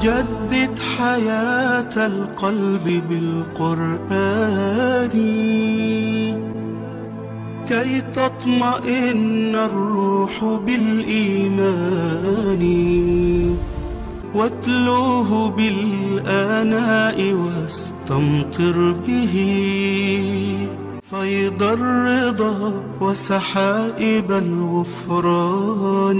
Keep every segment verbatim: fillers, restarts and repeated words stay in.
جدد حياة القلب بالقرآن كي تطمئن الروح بالإيمان، واتلوه بالآناء واستمطر به فيض الرضا وسحائب الغفران.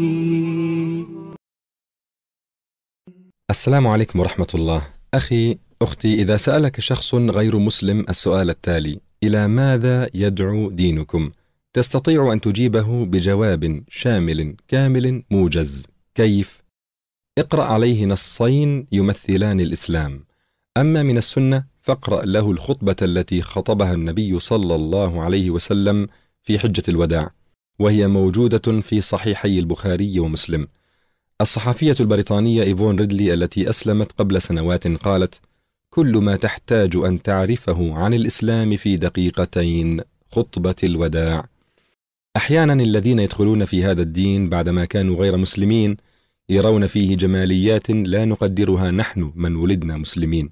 السلام عليكم ورحمة الله. أخي أختي، إذا سألك شخص غير مسلم السؤال التالي: إلى ماذا يدعو دينكم؟ تستطيع أن تجيبه بجواب شامل كامل موجز. كيف؟ اقرأ عليه نصين يمثلان الإسلام. أما من السنة فاقرأ له الخطبة التي خطبها النبي صلى الله عليه وسلم في حجة الوداع، وهي موجودة في صحيحي البخاري ومسلم. الصحفية البريطانية إيفون ريدلي التي أسلمت قبل سنوات قالت: كل ما تحتاج أن تعرفه عن الإسلام في دقيقتين، خطبة الوداع. أحيانا الذين يدخلون في هذا الدين بعدما كانوا غير مسلمين يرون فيه جماليات لا نقدرها نحن من ولدنا مسلمين.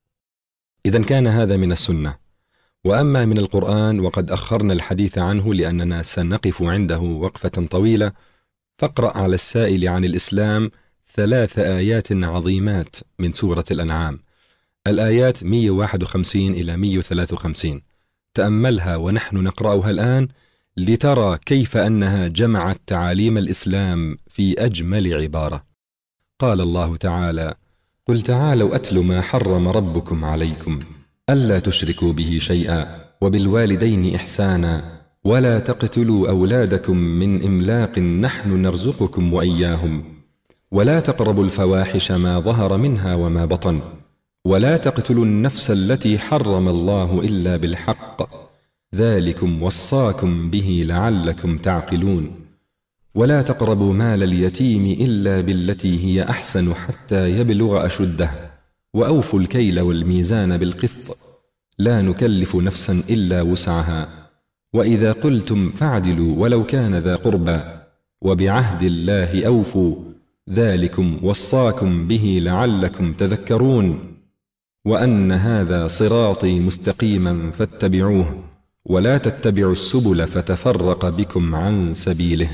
إذن كان هذا من السنة. وأما من القرآن وقد أخرنا الحديث عنه لأننا سنقف عنده وقفة طويلة، فاقرأ على السائل عن الإسلام ثلاث آيات عظيمات من سورة الأنعام، الآيات مئة وواحد وخمسين إلى مئة وثلاثة وخمسين. تأملها ونحن نقرأها الآن لترى كيف أنها جمعت تعاليم الإسلام في أجمل عبارة. قال الله تعالى: قل تعالوا أتل ما حرم ربكم عليكم ألا تشركوا به شيئا وبالوالدين إحسانا ولا تقتلوا أولادكم من إملاق نحن نرزقكم وإياهم ولا تقربوا الفواحش ما ظهر منها وما بطن ولا تقتلوا النفس التي حرم الله إلا بالحق ذلكم وصاكم به لعلكم تعقلون ولا تقربوا مال اليتيم إلا بالتي هي أحسن حتى يبلغ أشده وأوفوا الكيل والميزان بالقسط لا نكلف نفسا إلا وسعها وإذا قلتم فاعدلوا ولو كان ذا قربى وبعهد الله أوفوا ذلكم وصاكم به لعلكم تذكرون وأن هذا صراطي مستقيما فاتبعوه ولا تتبعوا السبل فتفرق بكم عن سبيله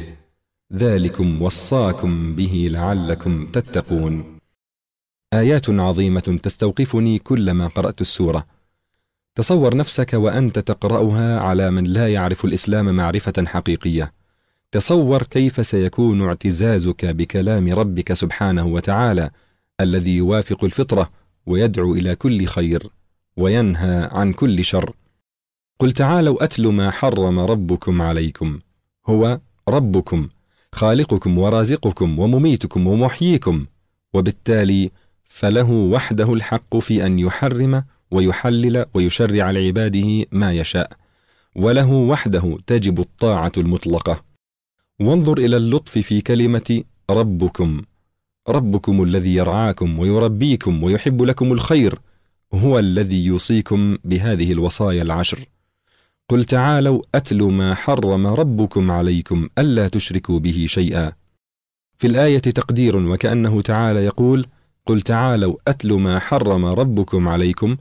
ذلكم وصاكم به لعلكم تتقون. آيات عظيمة تستوقفني كلما قرأت السورة. تصور نفسك وأنت تقرأها على من لا يعرف الإسلام معرفة حقيقية. تصور كيف سيكون اعتزازك بكلام ربك سبحانه وتعالى الذي يوافق الفطرة ويدعو إلى كل خير وينهى عن كل شر. قل تعالوا أتل ما حرم ربكم عليكم. هو ربكم خالقكم ورازقكم ومميتكم ومحييكم، وبالتالي فله وحده الحق في أن يحرم ويحلل ويشرع لعباده ما يشاء، وله وحده تجب الطاعة المطلقة. وانظر إلى اللطف في كلمة ربكم. ربكم الذي يرعاكم ويربيكم ويحب لكم الخير هو الذي يوصيكم بهذه الوصايا العشر. قل تعالوا أتل ما حرم ربكم عليكم ألا تشركوا به شيئا. في الآية تقدير وكأنه تعالى يقول: قل تعالوا أتل ما حرم ربكم عليكم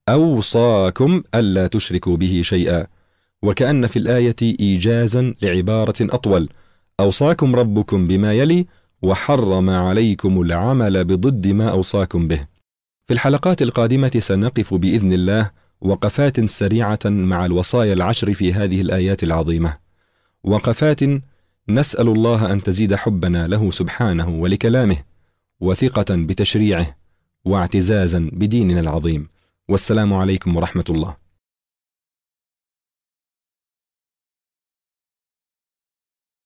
أوصاكم ألا تشركوا به شيئا، وكأن في الآية إيجازا لعبارة أطول: أوصاكم ربكم بما يلي وحرم عليكم العمل بضد ما أوصاكم به. في الحلقات القادمة سنقف بإذن الله وقفات سريعة مع الوصايا العشر في هذه الآيات العظيمة، وقفات نسأل الله أن تزيد حبنا له سبحانه ولكلامه وثقة بتشريعه واعتزازا بديننا العظيم. والسلام عليكم ورحمة الله.